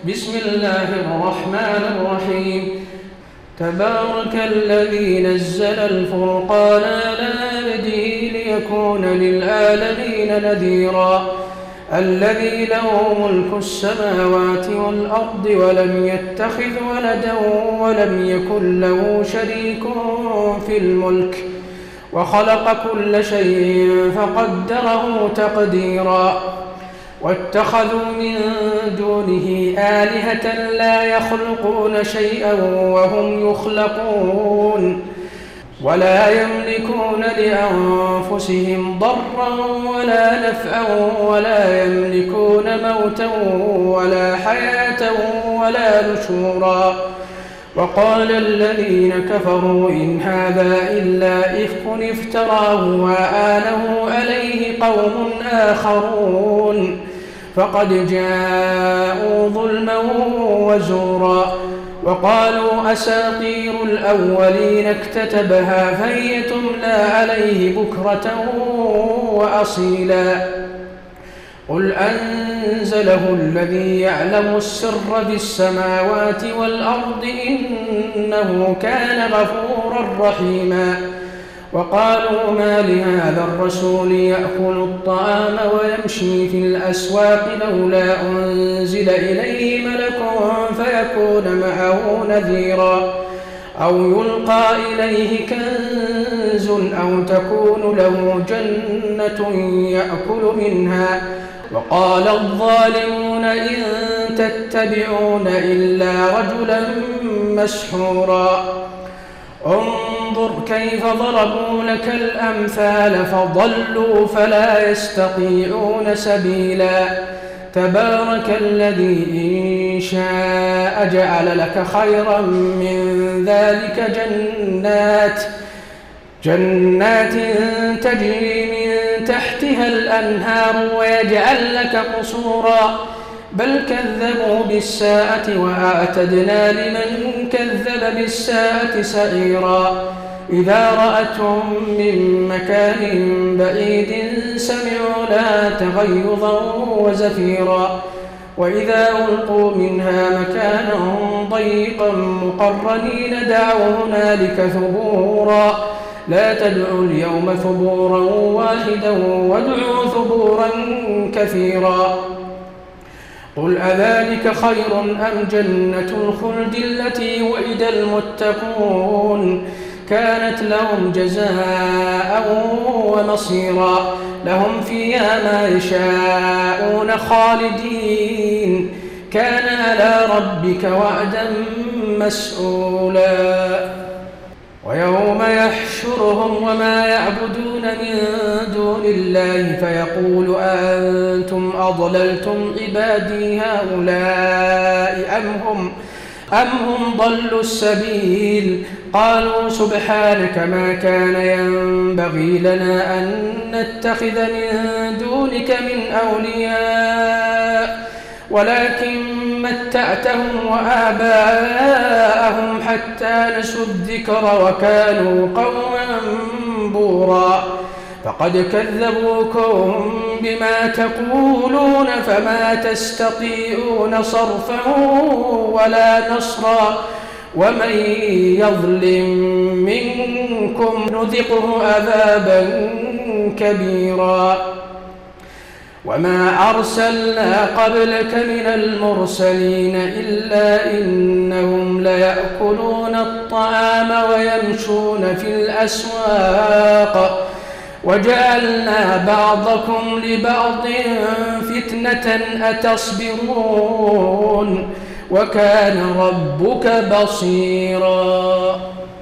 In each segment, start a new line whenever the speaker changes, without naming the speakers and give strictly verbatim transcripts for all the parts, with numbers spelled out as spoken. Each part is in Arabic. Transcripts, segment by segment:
بسم الله الرحمن الرحيم تبارك الذي نزل الفرقان على عبده ليكون للعالمين نذيرا الذي له ملك السماوات والأرض ولم يتخذ ولدا ولم يكن له شريك في الملك وخلق كل شيء فقدره تقديرا واتخذوا من دونه آلهة لا يخلقون شيئا وهم يخلقون ولا يملكون لأنفسهم ضرا ولا نفعا ولا يملكون موتا ولا حياة ولا نشورا وقال الذين كفروا إن هذا إلا إفك افتراه وآله عليه قوم آخرون فقد جاءوا ظلما وزورا وقالوا أساطير الأولين اكتتبها فهي تملى عليه بكرة وأصيلا قل أنزله الذي يعلم السر في السماوات والأرض إنه كان غفورا رحيما وقالوا ما لهذا الرسول يأكل الطعام ويمشي في الأسواق لولا أنزل إليه ملك فيكون معه نذيرا أو يلقى إليه كنز أو تكون له جنة يأكل منها وقال الظالمون إن تتبعون إلا رجلا مسحورا انظر كيف ضربوا لك الأمثال فضلوا فلا يستطيعون سبيلا تبارك الذي إن شاء جعل لك خيرا من ذلك جنات جنات تجري من تحتها الأنهار ويجعل لك قصورا بل كذبوا بالساعة وأعتدنا لمن كذب بالساعة سعيرا إذا رأتهم من مكان بعيد سمعوا لها تغيظا وزفيرا وإذا ألقوا منها مكانا ضيقا مقرنين دعوا هنالك ثبورا لا تدعوا اليوم ثبورا واحدا وادعوا ثبورا كثيرا قل أذلك خير أم جنة الخلد التي وعد المتقون كانت لهم جزاء ومصيرا لهم فيها ما يشاءون خالدين كان على ربك وعدا مسئولا ويوم يحشرهم وما يعبدون من دون الله فيقول أنتم أضللتم عبادي هؤلاء أم هم, أم هم ضلوا السبيل قالوا سبحانك ما كان ينبغي لنا أن نتخذ من دونك من أولياء ولكن متعتهم وآباءهم حتى نسوا الذكر وكانوا قوما بورا فقد كذبوكم بما تقولون فما تستطيعون صرفا ولا نصرا ومن يظلم منكم نذقه عذابا كبيرا وما أرسلنا قبلك من المرسلين إلا إنهم ليأكلون الطعام ويمشون في الأسواق وجعلنا بعضكم لبعض فتنة أتصبرون وكان ربك بصيرا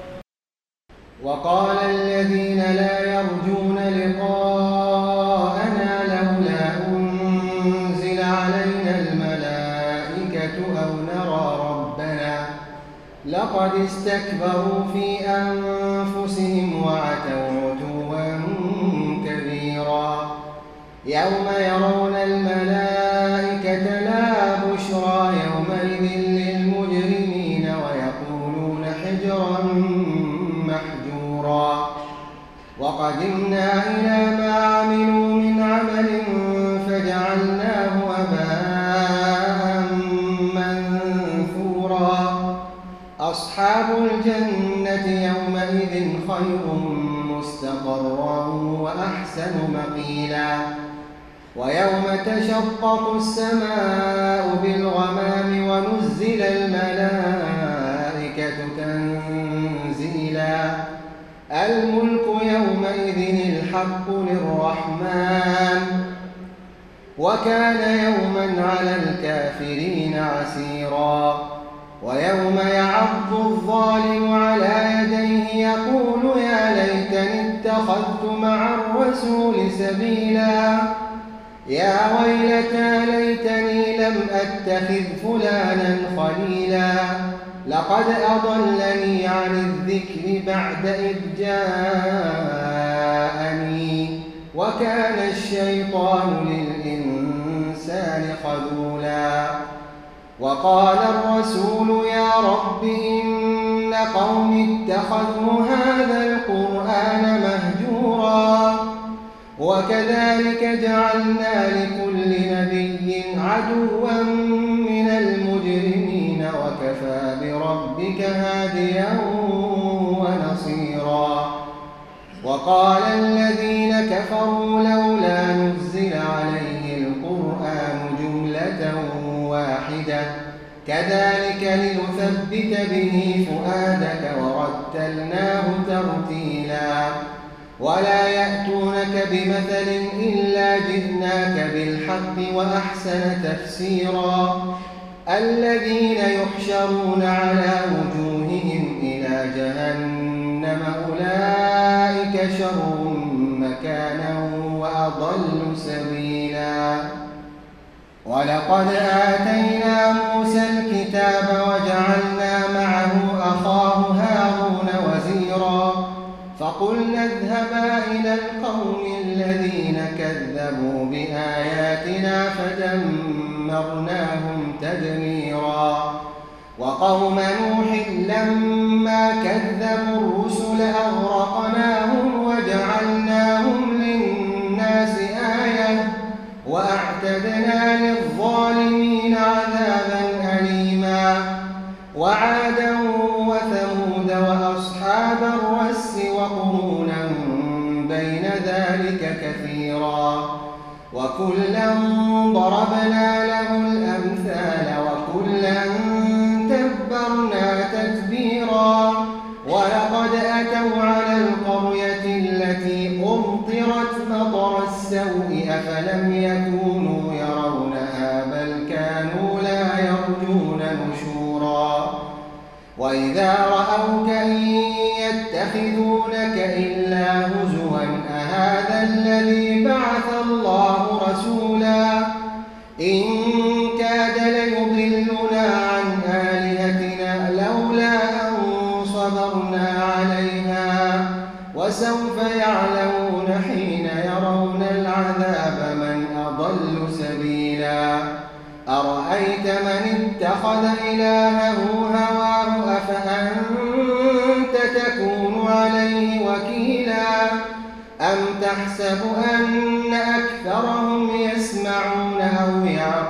وقال الذين لا يرجون لقاءنا لولا أنزل علينا الملائكة أو نرى ربنا لقد استكبروا في أنفسهم وعتوا عتوا كبيرا يوم يرون الملائكة لا بشرى يومئذ للمجرمين ويقولون حجرا محجورا وقدمنا إلى ما عملوا من عمل فجعلناه هباء أصحاب الجنة يومئذ خير مستقرا وأحسن مقيلا ويوم تشقق السماء بالغمام ونزل الملائكة تنزيلا الملك يومئذ الحق للرحمن وكان يوما على الكافرين عسيرا ويوم يعض الظالم على يديه يقول يا ليتني اتخذت مع الرسول سبيلا يا ويلتى ليتني لم أتخذ فلانا خليلا لقد أضلني عن الذكر بعد إذ جاءني وكان الشيطان للإنسان خذولا وقال الرسول يا رب إن قوم اتخذوا هذا القرآن مهجورا وكذلك جعلنا لكل نبي عدوا من المجرمين وكفى بربك هاديا ونصيرا وقال الذين كفروا لولا نزل عليه القرآن جملة واحدة كذلك لنثبت به فؤادك ورتلناه ترتيلا ولا يأتونك بمثل إلا جئناك بالحق وأحسن تفسيرا الذين يحشرون على وجوههم إلى جهنم أولئك شر مكانا وأضل سبيلا ولقد آتينا موسى الكتاب وجعلنا معه أخاه هارون وزيرا فقلنا اذهبا إلى القوم الذين كذبوا بآياتنا فدمرناهم تدميرا وقوم نوح لما كذبوا الرسل أغرقناهم وجعلناهم للناس آية وأعتدنا للظالمين عذابا أليما وعادا وثمود وأصحاب الرس وقرونا بين ذلك كثيرا وكلا ضربنا له الأمثال وكلا تبرنا تتبيرا ولقد أتوا على القرية التي أمطرت مطر السوء أفلم يكونوا يرونها بل كانوا لا يرجون نشورا وإذا رأوك إن يتخذونك إلا هزوا أهذا الذي بعث الله رسولا إن كاد ليضلنا عن آلهتنا لولا أن صبرنا عليها وسوف يعلمون حين يرون العذاب من أضل سبيلا أرأيت من اتخذ إلهه هواه أفأنت تكون عليه وكيلا أم تحسب أن أكثرهم يسمعون أو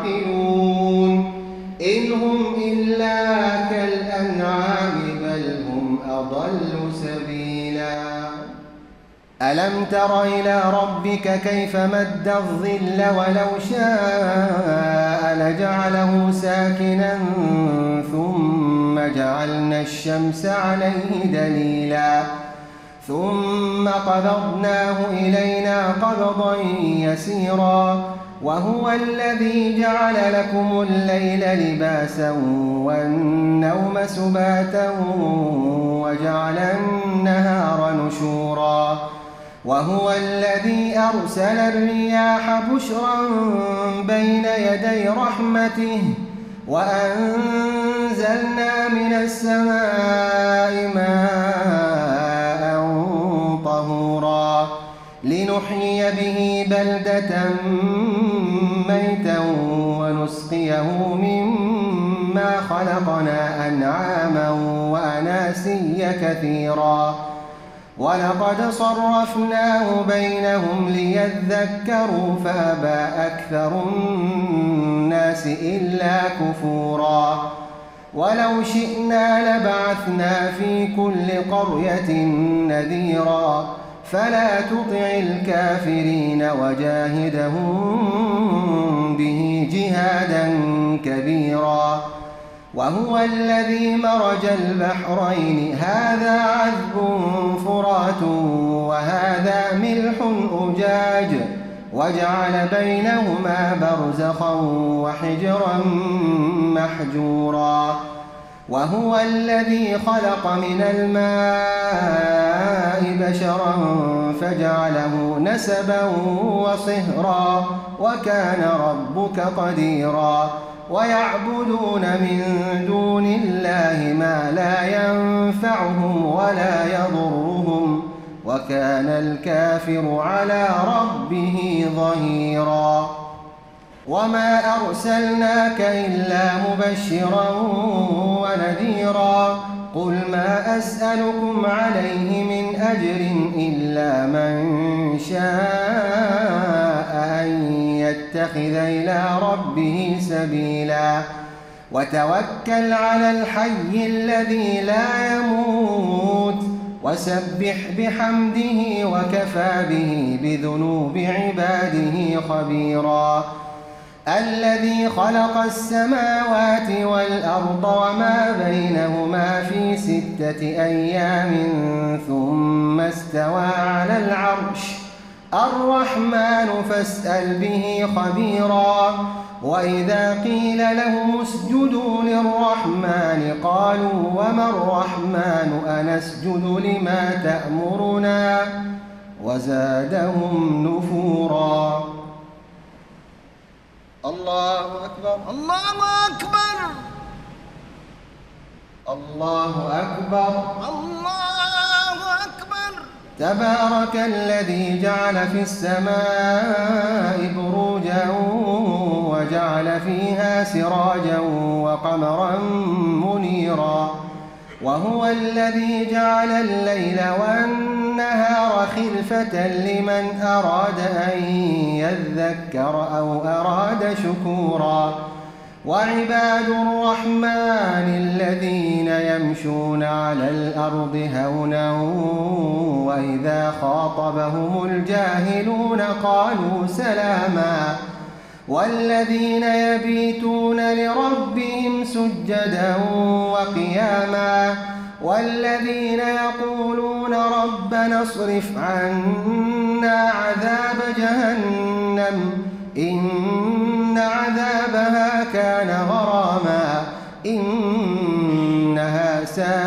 يعقلون إن هم إلا كالأنعام بل هم أضل سبيلا ألم تر إلى ربك كيف مد الظل ولو شاء لجعله ساكنا ثم جعلنا الشمس عليه دليلا ثم قبضناه إلينا قبضا يسيرا وهو الذي جعل لكم الليل لباسا والنوم سباتا وجعل النهار نشورا وهو الذي أرسل الرياح بشرا بين يدي رحمته وأنزلنا من السماء ماء طهورا لنحيي به بلدة ميتا ونسقيه مما خلقنا أنعاما وأناسيا كثيرا ولقد صرفناه بينهم ليذكروا فأبى أكثر الناس إلا كفورا ولو شئنا لبعثنا في كل قرية نذيرا فلا تطع الكافرين وجاهدهم به جهادا كبيرا. وهو الذي مرج البحرين هذا عذب فرات وهذا ملح أجاج وجعل بينهما برزخا وحجرا محجورا. وهو الذي خلق من الماء بشرا فجعله نسبا وصهرا وكان ربك قديرا. ويعبدون من دون الله ما لا ينفعهم ولا يضرهم وكان الكافر على ربه ظهيرا. وما أرسلناك إلا مبشرا ونذيرا. قل ما أسألكم عليه من أجر إلا من شاء أن يتخذ إلى ربه سبيلا. وتوكل على الحي الذي لا يموت وسبح بحمده وكفى به بذنوب عباده خبيرا. الذي خلق السماوات والأرض وما بينهما في ستة أيام ثم استوى على العرش الرحمن فاسأل به خبيرا. وإذا قيل لهم اسجدوا للرحمن قالوا وما الرحمن أنسجد لما تأمرنا وزادهم نفورا. الله أكبر
الله أكبر
الله أكبر
الله أكبر.
تبارك الذي جعل في السماء بروجا وجعل فيها سراجا وقمرا منيرا. وهو الذي جعل الليل والنهار خلفة لمن أراد أن يذكر أو أراد شكورا. وعباد الرحمن الذين يمشون على الأرض هونا وإذا خاطبهم الجاهلون قالوا سلاما. والذين يبيتون لربهم سجدا وقياما. والذين يقولون ربنا اصرف عنا عذاب جهنم إن عذابها كان غراما إنها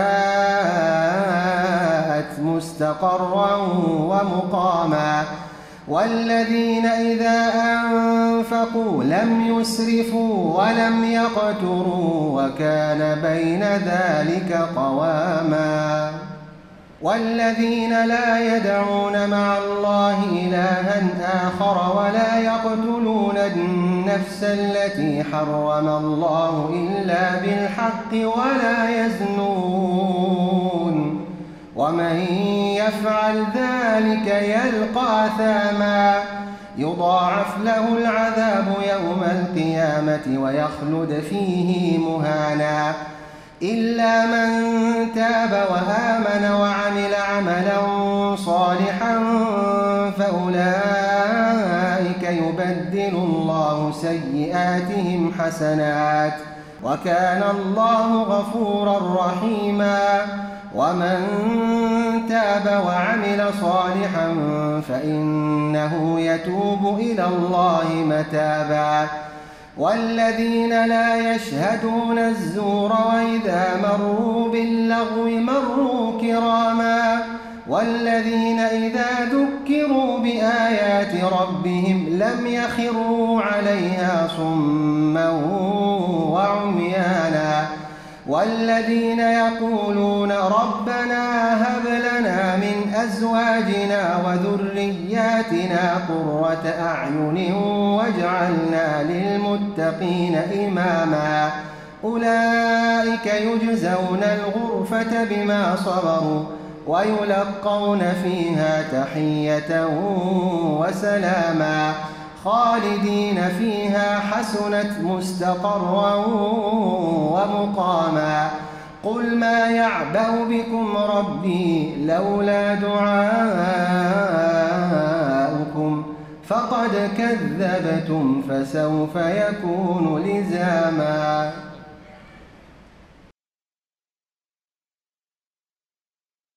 ساءت مستقرا ومقاما. والذين إذا أنفقوا لم يسرفوا ولم يقتروا وكان بين ذلك قواما. والذين لا يدعون مع الله إلها آخر ولا يقتلون النفس التي حرم الله إلا بالحق ولا يزنون ومن يفعل ذلك يلقى أثاما يضاعف له العذاب يوم القيامة ويخلد فيه مهانا إلا من تاب وآمن وعمل عملا صالحا فأولئك يبدل الله سيئاتهم حسنات وكان الله غفورا رحيما. ومن تاب وعمل صالحا فإنه يتوب إلى الله متابا. والذين لا يشهدون الزور وإذا مروا باللغو مروا كراما. والذين إذا ذكروا بآيات ربهم لم يخروا عليها صما وعميانا. والذين يقولون ربنا هب لنا من أزواجنا وذرياتنا قرة أعين واجعلنا للمتقين إماما أولئك يجزون الغرفة بما صبروا ويلقون فيها تحية وسلاما خالدين فيها حسنت مستقرا ومقاما قل ما يعبأ بكم ربي لولا دعاؤكم فقد كذبتم فسوف يكون لزاما.